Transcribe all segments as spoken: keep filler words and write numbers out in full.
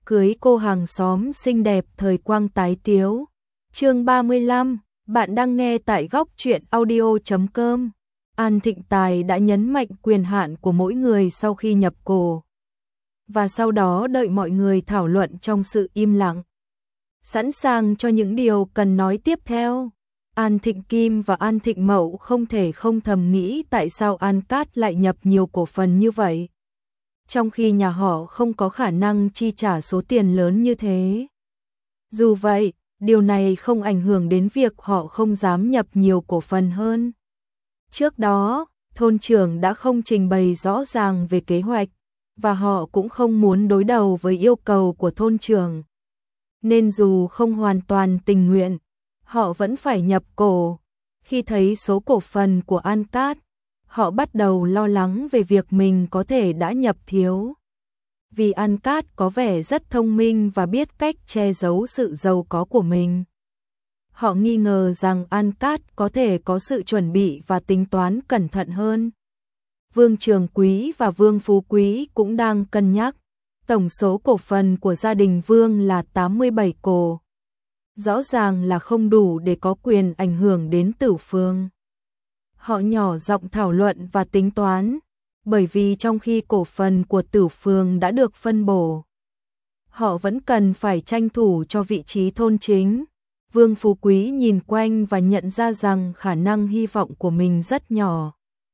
cưới cô hàng xóm xinh đẹp thời quang tái tiếu. Chương ba mươi lăm, bạn đang nghe tại góc truyện audio chấm com. An Thịnh Tài đã nhấn mạnh quyền hạn của mỗi người sau khi nhập cổ, và sau đó đợi mọi người thảo luận trong sự im lặng, sẵn sàng cho những điều cần nói tiếp theo. An Thịnh Kim và An Thịnh Mậu không thể không thầm nghĩ tại sao An Cát lại nhập nhiều cổ phần như vậy, trong khi nhà họ không có khả năng chi trả số tiền lớn như thế. Dù vậy, điều này không ảnh hưởng đến việc họ không dám nhập nhiều cổ phần hơn. Trước đó, thôn trưởng đã không trình bày rõ ràng về kế hoạch, và họ cũng không muốn đối đầu với yêu cầu của thôn trưởng. Nên dù không hoàn toàn tình nguyện, họ vẫn phải nhập cổ. Khi thấy số cổ phần của An Cát, họ bắt đầu lo lắng về việc mình có thể đã nhập thiếu. Vì An Cát có vẻ rất thông minh và biết cách che giấu sự giàu có của mình. Họ nghi ngờ rằng An Cát có thể có sự chuẩn bị và tính toán cẩn thận hơn. Vương Trường Quý và Vương Phú Quý cũng đang cân nhắc. Tổng số cổ phần của gia đình Vương là tám mươi bảy cổ. Rõ ràng là không đủ để có quyền ảnh hưởng đến Tử Phương. Họ nhỏ giọng thảo luận và tính toán, bởi vì trong khi cổ phần của Tử Phương đã được phân bổ, họ vẫn cần phải tranh thủ cho vị trí thôn chính. Vương Phú Quý nhìn quanh và nhận ra rằng khả năng hy vọng của mình rất nhỏ.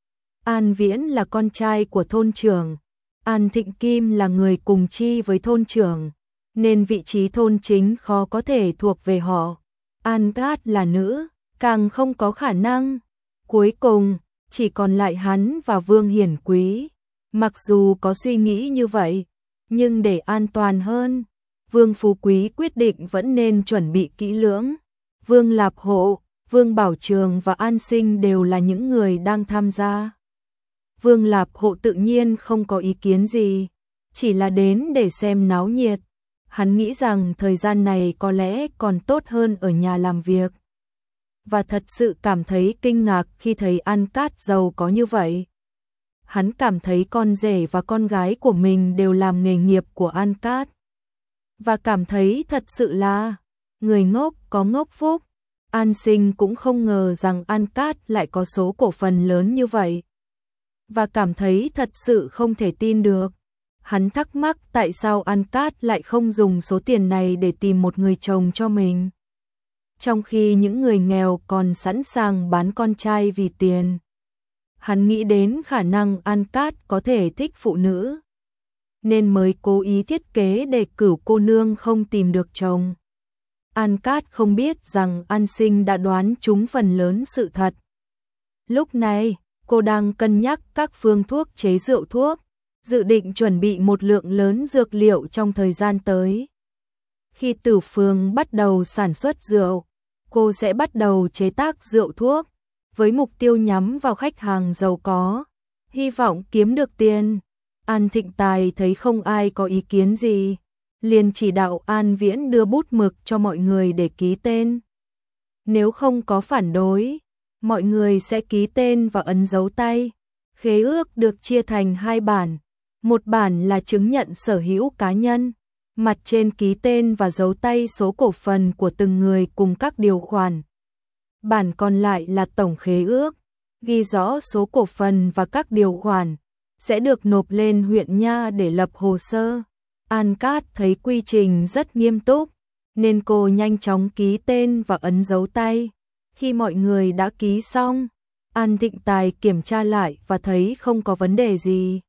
An Viễn là con trai của thôn trưởng, An Thịnh Kim là người cùng chi với thôn trưởng, nên vị trí thôn chính khó có thể thuộc về họ. An Cát là nữ, càng không có khả năng. Cuối cùng, chỉ còn lại hắn và Vương Hiển Quý. Mặc dù có suy nghĩ như vậy, nhưng để an toàn hơn, Vương Phú Quý quyết định vẫn nên chuẩn bị kỹ lưỡng. Vương Lạp Hộ, Vương Bảo Trường và An Sinh đều là những người đang tham gia. Vương Lạp Hộ tự nhiên không có ý kiến gì, chỉ là đến để xem náo nhiệt. Hắn nghĩ rằng thời gian này có lẽ còn tốt hơn ở nhà làm việc, và thật sự cảm thấy kinh ngạc khi thấy An Cát giàu có như vậy. Hắn cảm thấy con rể và con gái của mình đều làm nghề nghiệp của An Cát, và cảm thấy thật sự là người ngốc có ngốc phúc. An Sinh cũng không ngờ rằng An Cát lại có số cổ phần lớn như vậy, và cảm thấy thật sự không thể tin được. Hắn thắc mắc tại sao An Cát lại không dùng số tiền này để tìm một người chồng cho mình, trong khi những người nghèo còn sẵn sàng bán con trai vì tiền. Hắn nghĩ đến khả năng An Cát có thể thích phụ nữ, nên mới cố ý thiết kế để cửu cô nương không tìm được chồng. An Cát không biết rằng An Sinh đã đoán trúng phần lớn sự thật. Lúc này, cô đang cân nhắc các phương thuốc chế rượu thuốc, dự định chuẩn bị một lượng lớn dược liệu trong thời gian tới. Khi Tử Phương bắt đầu sản xuất rượu, cô sẽ bắt đầu chế tác rượu thuốc, với mục tiêu nhắm vào khách hàng giàu có, hy vọng kiếm được tiền. An Thịnh Tài thấy không ai có ý kiến gì, liền chỉ đạo An Viễn đưa bút mực cho mọi người để ký tên. Nếu không có phản đối, mọi người sẽ ký tên và ấn dấu tay. Khế ước được chia thành hai bản, một bản là chứng nhận sở hữu cá nhân, mặt trên ký tên và dấu tay số cổ phần của từng người cùng các điều khoản. Bản còn lại là tổng khế ước, ghi rõ số cổ phần và các điều khoản, sẽ được nộp lên huyện nha để lập hồ sơ. An Cát thấy quy trình rất nghiêm túc, nên cô nhanh chóng ký tên và ấn dấu tay. Khi mọi người đã ký xong, An Thịnh Tài kiểm tra lại và thấy không có vấn đề gì.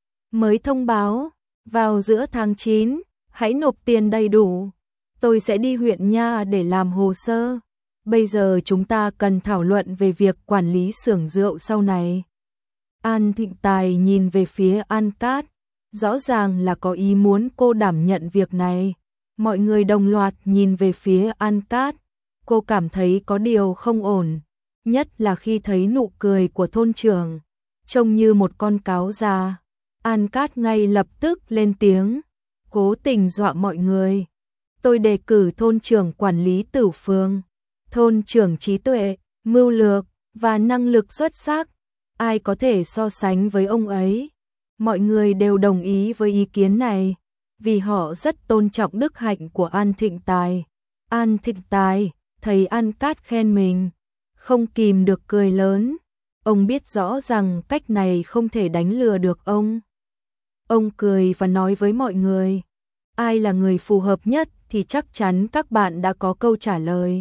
Mới thông báo, vào giữa tháng chín, hãy nộp tiền đầy đủ. Tôi sẽ đi huyện nha để làm hồ sơ. Bây giờ chúng ta cần thảo luận về việc quản lý xưởng rượu sau này. An Thịnh Tài nhìn về phía An Cát, rõ ràng là có ý muốn cô đảm nhận việc này. Mọi người đồng loạt nhìn về phía An Cát, cô cảm thấy có điều không ổn, nhất là khi thấy nụ cười của thôn trưởng, trông như một con cáo già. An Cát ngay lập tức lên tiếng, cố tình dọa mọi người. Tôi đề cử thôn trưởng quản lý Tử Phương. Thôn trưởng trí tuệ, mưu lược và năng lực xuất sắc, ai có thể so sánh với ông ấy. Mọi người đều đồng ý với ý kiến này. vì họ rất tôn trọng đức hạnh của An Thịnh Tài. An Thịnh Tài thấy An Cát khen mình, không kìm được cười lớn. Ông biết rõ rằng cách này không thể đánh lừa được ông. Ông cười và nói với mọi người, ai là người phù hợp nhất thì chắc chắn các bạn đã có câu trả lời.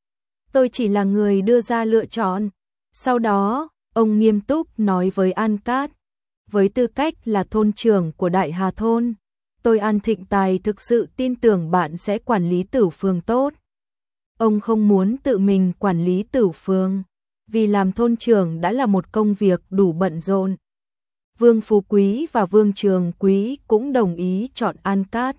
Tôi chỉ là người đưa ra lựa chọn. Sau đó, ông nghiêm túc nói với An Cát, với tư cách là thôn trưởng của Đại Hà Thôn, tôi An Thịnh Tài thực sự tin tưởng bạn sẽ quản lý Tử Phường tốt. Ông không muốn tự mình quản lý Tử Phường, vì làm thôn trưởng đã là một công việc đủ bận rộn. Vương Phú Quý và Vương Trường Quý cũng đồng ý chọn An Cát,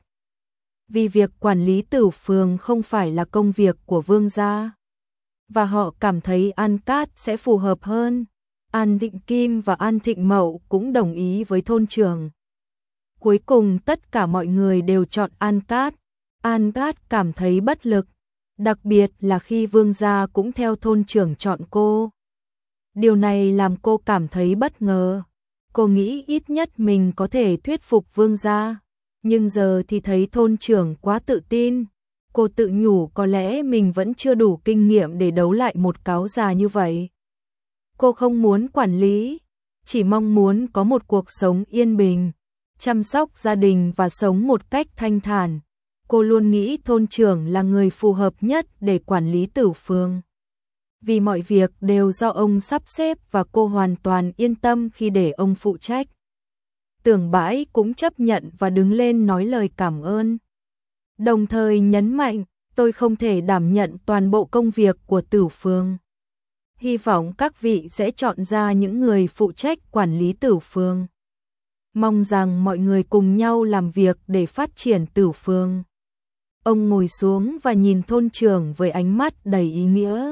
vì việc quản lý Tử Phường không phải là công việc của Vương gia, và họ cảm thấy An Cát sẽ phù hợp hơn. An Thịnh Kim và An Thịnh Mậu cũng đồng ý với thôn trưởng. Cuối cùng tất cả mọi người đều chọn An Cát. An Cát cảm thấy bất lực, đặc biệt là khi Vương gia cũng theo thôn trưởng chọn cô. Điều này làm cô cảm thấy bất ngờ. Cô nghĩ ít nhất mình có thể thuyết phục Vương gia, nhưng giờ thì thấy thôn trưởng quá tự tin. Cô tự nhủ có lẽ mình vẫn chưa đủ kinh nghiệm để đấu lại một cáo già như vậy. Cô không muốn quản lý, chỉ mong muốn có một cuộc sống yên bình, chăm sóc gia đình và sống một cách thanh thản. Cô luôn nghĩ thôn trưởng là người phù hợp nhất để quản lý Tử Phường, vì mọi việc đều do ông sắp xếp và cô hoàn toàn yên tâm khi để ông phụ trách. Tưởng Bãi cũng chấp nhận và đứng lên nói lời cảm ơn, đồng thời nhấn mạnh, tôi không thể đảm nhận toàn bộ công việc của Tử Phường. Hy vọng các vị sẽ chọn ra những người phụ trách quản lý Tử Phường. Mong rằng mọi người cùng nhau làm việc để phát triển Tử Phường. Ông ngồi xuống và nhìn thôn trưởng với ánh mắt đầy ý nghĩa.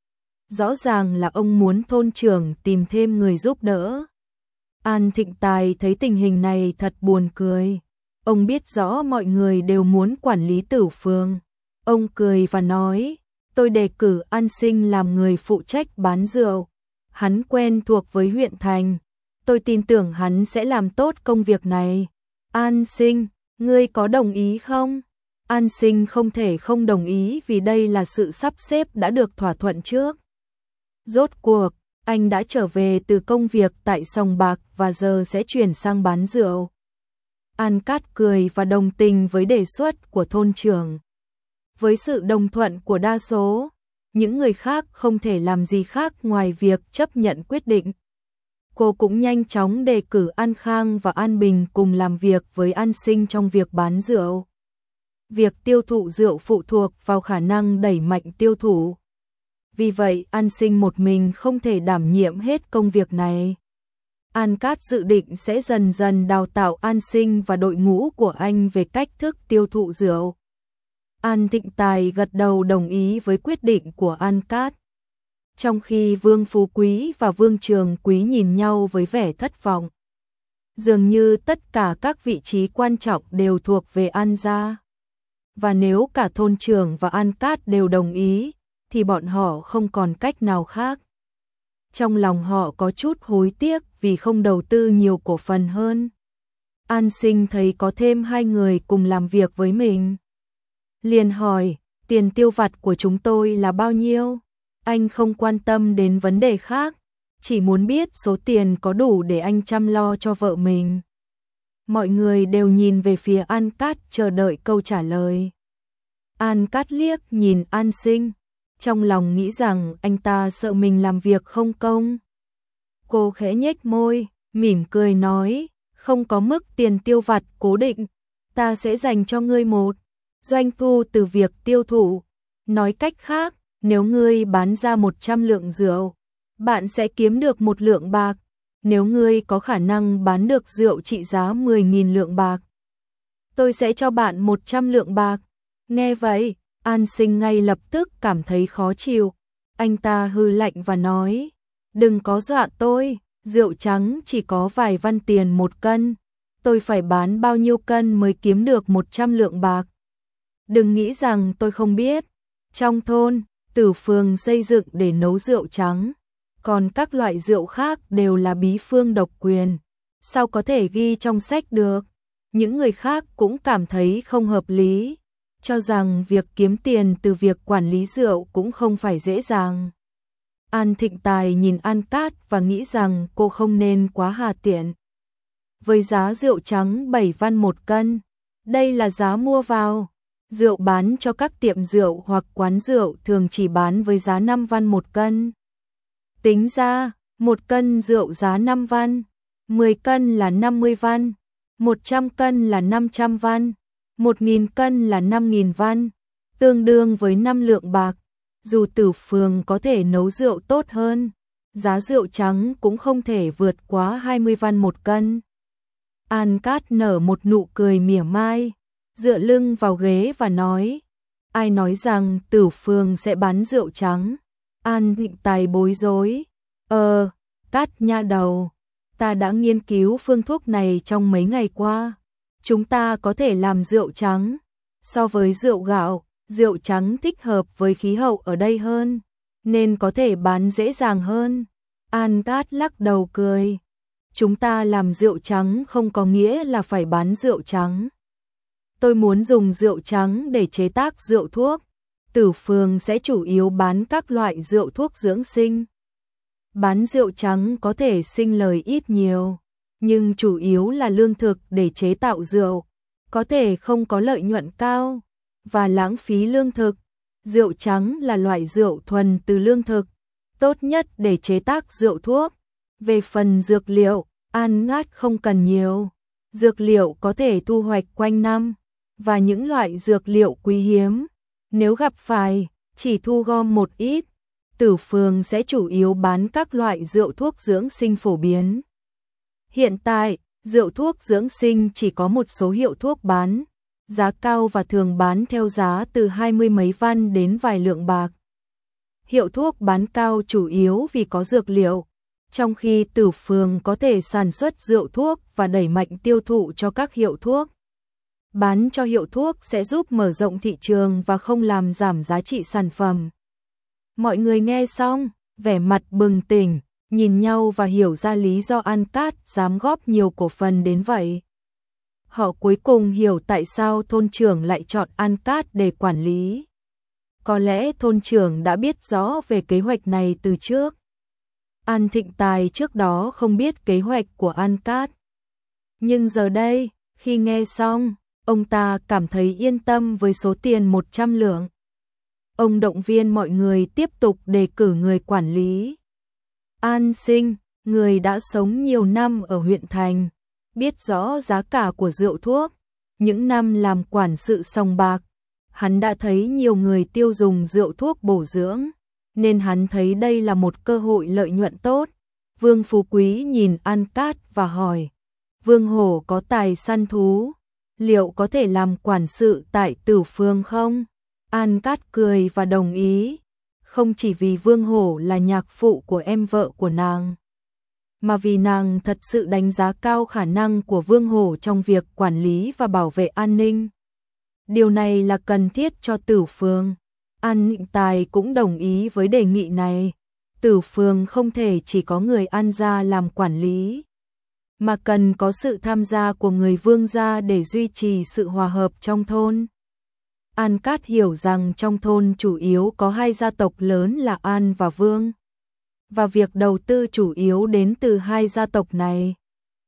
Rõ ràng là ông muốn thôn trưởng tìm thêm người giúp đỡ. An Thịnh Tài thấy tình hình này thật buồn cười. Ông biết rõ mọi người đều muốn quản lý Tử Phường. Ông cười và nói, tôi đề cử An Sinh làm người phụ trách bán rượu. Hắn quen thuộc với huyện thành. Tôi tin tưởng hắn sẽ làm tốt công việc này. An Sinh, ngươi có đồng ý không? An Sinh không thể không đồng ý vì đây là sự sắp xếp đã được thỏa thuận trước. Rốt cuộc, anh đã trở về từ công việc tại sòng bạc và giờ sẽ chuyển sang bán rượu. An Cát cười và đồng tình với đề xuất của thôn trưởng. Với sự đồng thuận của đa số, những người khác không thể làm gì khác ngoài việc chấp nhận quyết định. Cô cũng nhanh chóng đề cử An Khang và An Bình cùng làm việc với An Sinh trong việc bán rượu. Việc tiêu thụ rượu phụ thuộc vào khả năng đẩy mạnh tiêu thụ. Vì vậy An Sinh một mình không thể đảm nhiệm hết công việc này. An Cát dự định sẽ dần dần đào tạo An Sinh và đội ngũ của anh về cách thức tiêu thụ rượu. An Thịnh Tài gật đầu đồng ý với quyết định của An Cát. Trong khi Vương Phú Quý và Vương Trường Quý nhìn nhau với vẻ thất vọng. Dường như tất cả các vị trí quan trọng đều thuộc về An gia. Và nếu cả thôn trưởng và An Cát đều đồng ý, thì bọn họ không còn cách nào khác. Trong lòng họ có chút hối tiếc vì không đầu tư nhiều cổ phần hơn. An Sinh thấy có thêm hai người cùng làm việc với mình. Liền hỏi, tiền tiêu vặt của chúng tôi là bao nhiêu? Anh không quan tâm đến vấn đề khác, chỉ muốn biết số tiền có đủ để anh chăm lo cho vợ mình. Mọi người đều nhìn về phía An Cát chờ đợi câu trả lời. An Cát liếc nhìn An Sinh, trong lòng nghĩ rằng anh ta sợ mình làm việc không công. Cô khẽ nhếch môi, mỉm cười nói, không có mức tiền tiêu vặt cố định, ta sẽ dành cho ngươi một doanh thu từ việc tiêu thụ. Nói cách khác, nếu ngươi bán ra một trăm lượng rượu, bạn sẽ kiếm được một lượng bạc. Nếu ngươi có khả năng bán được rượu trị giá mười nghìn lượng bạc, tôi sẽ cho bạn một trăm lượng bạc. Nghe vậy, An Sinh ngay lập tức cảm thấy khó chịu. Anh ta hừ lạnh và nói, đừng có dọa tôi, rượu trắng chỉ có vài văn tiền một cân. Tôi phải bán bao nhiêu cân mới kiếm được một trăm lượng bạc. Đừng nghĩ rằng tôi không biết. Trong thôn, Tử Phường xây dựng để nấu rượu trắng, còn các loại rượu khác đều là bí phương độc quyền. Sao có thể ghi trong sách được? Những người khác cũng cảm thấy không hợp lý, cho rằng việc kiếm tiền từ việc quản lý rượu cũng không phải dễ dàng. An Thịnh Tài nhìn An Cát và nghĩ rằng cô không nên quá hà tiện. Với giá rượu trắng bảy văn một cân, đây là giá mua vào. Rượu bán cho các tiệm rượu hoặc quán rượu thường chỉ bán với giá năm văn một cân. Tính ra, một cân rượu giá năm văn, mười cân là năm mươi văn, một trăm cân là năm trăm văn, một nghìn cân là năm nghìn văn, tương đương với năm lượng bạc. Dù Tử Phường có thể nấu rượu tốt hơn, giá rượu trắng cũng không thể vượt quá hai mươi văn một cân. An Cát nở một nụ cười mỉa mai, dựa lưng vào ghế và nói, ai nói rằng Tử Phường sẽ bán rượu trắng? An Thịnh Tài bối rối, ờ, Cát nha đầu, ta đã nghiên cứu phương thuốc này trong mấy ngày qua, chúng ta có thể làm rượu trắng. So với rượu gạo, rượu trắng thích hợp với khí hậu ở đây hơn, nên có thể bán dễ dàng hơn. An Cát lắc đầu cười, chúng ta làm rượu trắng không có nghĩa là phải bán rượu trắng. Tôi muốn dùng rượu trắng để chế tác rượu thuốc. Tử Phường sẽ chủ yếu bán các loại rượu thuốc dưỡng sinh. Bán rượu trắng có thể sinh lời ít nhiều, nhưng chủ yếu là lương thực để chế tạo rượu, có thể không có lợi nhuận cao và lãng phí lương thực. Rượu trắng là loại rượu thuần từ lương thực, tốt nhất để chế tác rượu thuốc. Về phần dược liệu, An Cát không cần nhiều. Dược liệu có thể thu hoạch quanh năm, và những loại dược liệu quý hiếm, nếu gặp phải, chỉ thu gom một ít. Tử Phường sẽ chủ yếu bán các loại rượu thuốc dưỡng sinh phổ biến. Hiện tại, rượu thuốc dưỡng sinh chỉ có một số hiệu thuốc bán, giá cao và thường bán theo giá từ hai mươi mấy văn đến vài lượng bạc. Hiệu thuốc bán cao chủ yếu vì có dược liệu, trong khi Tử Phường có thể sản xuất rượu thuốc và đẩy mạnh tiêu thụ cho các hiệu thuốc. Bán cho hiệu thuốc sẽ giúp mở rộng thị trường và không làm giảm giá trị sản phẩm. Mọi người nghe xong, vẻ mặt bừng tỉnh, nhìn nhau và hiểu ra lý do An Cát dám góp nhiều cổ phần đến vậy. Họ cuối cùng hiểu tại sao thôn trưởng lại chọn An Cát để quản lý. Có lẽ thôn trưởng đã biết rõ về kế hoạch này từ trước. An Thịnh Tài trước đó không biết kế hoạch của An Cát. Nhưng giờ đây, khi nghe xong, ông ta cảm thấy yên tâm với số tiền một trăm lượng. Ông động viên mọi người tiếp tục đề cử người quản lý. An Sinh, người đã sống nhiều năm ở huyện thành, biết rõ giá cả của rượu thuốc. Những năm làm quản sự sòng bạc, hắn đã thấy nhiều người tiêu dùng rượu thuốc bổ dưỡng, nên hắn thấy đây là một cơ hội lợi nhuận tốt. Vương Phú Quý nhìn An Cát và hỏi, Vương Hổ có tài săn thú, liệu có thể làm quản sự tại Tử Phường không? An Cát cười và đồng ý, không chỉ vì Vương Hổ là nhạc phụ của em vợ của nàng, mà vì nàng thật sự đánh giá cao khả năng của Vương Hổ trong việc quản lý và bảo vệ an ninh. Điều này là cần thiết cho Tử Phường. An Thịnh Tài cũng đồng ý với đề nghị này. Tử Phường không thể chỉ có người An gia làm quản lý, mà cần có sự tham gia của người Vương gia để duy trì sự hòa hợp trong thôn. An Cát hiểu rằng trong thôn chủ yếu có hai gia tộc lớn là An và Vương, và việc đầu tư chủ yếu đến từ hai gia tộc này.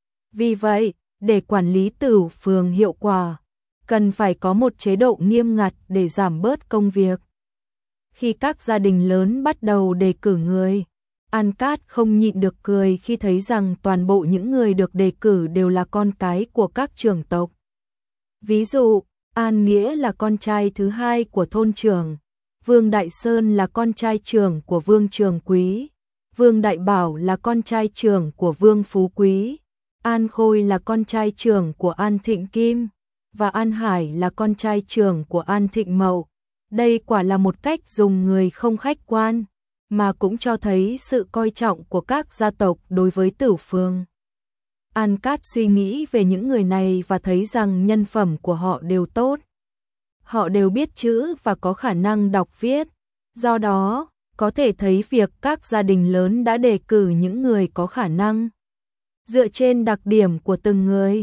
Vì vậy, để quản lý Tử Phường hiệu quả, cần phải có một chế độ nghiêm ngặt để giảm bớt công việc. Khi các gia đình lớn bắt đầu đề cử người, An Cát không nhịn được cười khi thấy rằng toàn bộ những người được đề cử đều là con cái của các trưởng tộc. Ví dụ, An Nghĩa là con trai thứ hai của thôn trưởng, Vương Đại Sơn là con trai trưởng của Vương Trường Quý, Vương Đại Bảo là con trai trưởng của Vương Phú Quý, An Khôi là con trai trưởng của An Thịnh Kim, và An Hải là con trai trưởng của An Thịnh Mậu. Đây quả là một cách dùng người không khách quan, mà cũng cho thấy sự coi trọng của các gia tộc đối với Tử Phường. An Cát suy nghĩ về những người này và thấy rằng nhân phẩm của họ đều tốt. Họ đều biết chữ và có khả năng đọc viết. Do đó, có thể thấy việc các gia đình lớn đã đề cử những người có khả năng dựa trên đặc điểm của từng người.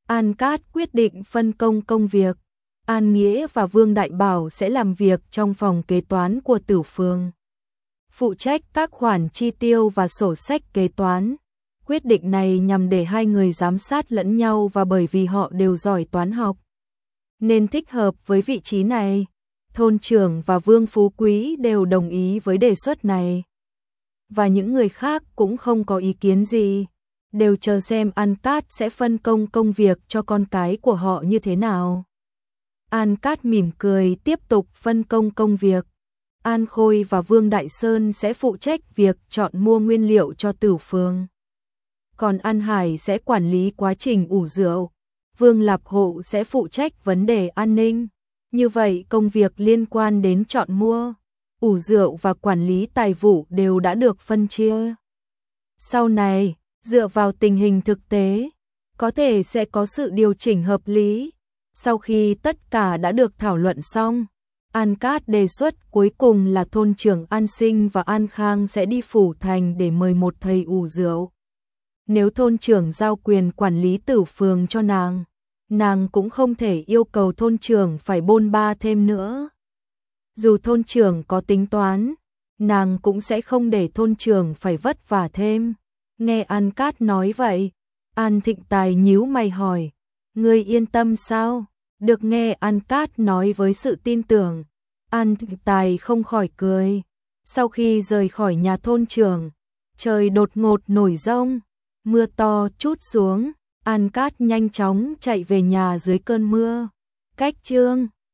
An Cát quyết định phân công công việc. An Nghĩa và Vương Đại Bảo sẽ làm việc trong phòng kế toán của Tử Phường, phụ trách các khoản chi tiêu và sổ sách kế toán. Quyết định này nhằm để hai người giám sát lẫn nhau, và bởi vì họ đều giỏi toán học nên thích hợp với vị trí này. Thôn trưởng và Vương Phú Quý đều đồng ý với đề xuất này, và những người khác cũng không có ý kiến gì, đều chờ xem An Cát sẽ phân công công việc cho con cái của họ như thế nào. An Cát mỉm cười tiếp tục phân công công việc. An Khôi và Vương Đại Sơn sẽ phụ trách việc chọn mua nguyên liệu cho Tử Phường, còn An Hải sẽ quản lý quá trình ủ rượu. Vương Lạp Hộ sẽ phụ trách vấn đề an ninh. Như vậy công việc liên quan đến chọn mua, ủ rượu và quản lý tài vụ đều đã được phân chia. Sau này, dựa vào tình hình thực tế, có thể sẽ có sự điều chỉnh hợp lý. Sau khi tất cả đã được thảo luận xong, An Cát đề xuất cuối cùng là thôn trưởng An Sinh và An Khang sẽ đi Phủ Thành để mời một thầy ủ rượu. Nếu thôn trưởng giao quyền quản lý Tử Phường cho nàng, nàng cũng không thể yêu cầu thôn trưởng phải bôn ba thêm nữa. Dù thôn trưởng có tính toán, nàng cũng sẽ không để thôn trưởng phải vất vả thêm. Nghe An Cát nói vậy, An Thịnh Tài nhíu mày hỏi, ngươi yên tâm sao? Được nghe An Cát nói với sự tin tưởng, An Thịnh Tài không khỏi cười. Sau khi rời khỏi nhà thôn trưởng, trời đột ngột nổi giông, mưa to trút xuống. An Cát nhanh chóng chạy về nhà dưới cơn mưa. Cách chương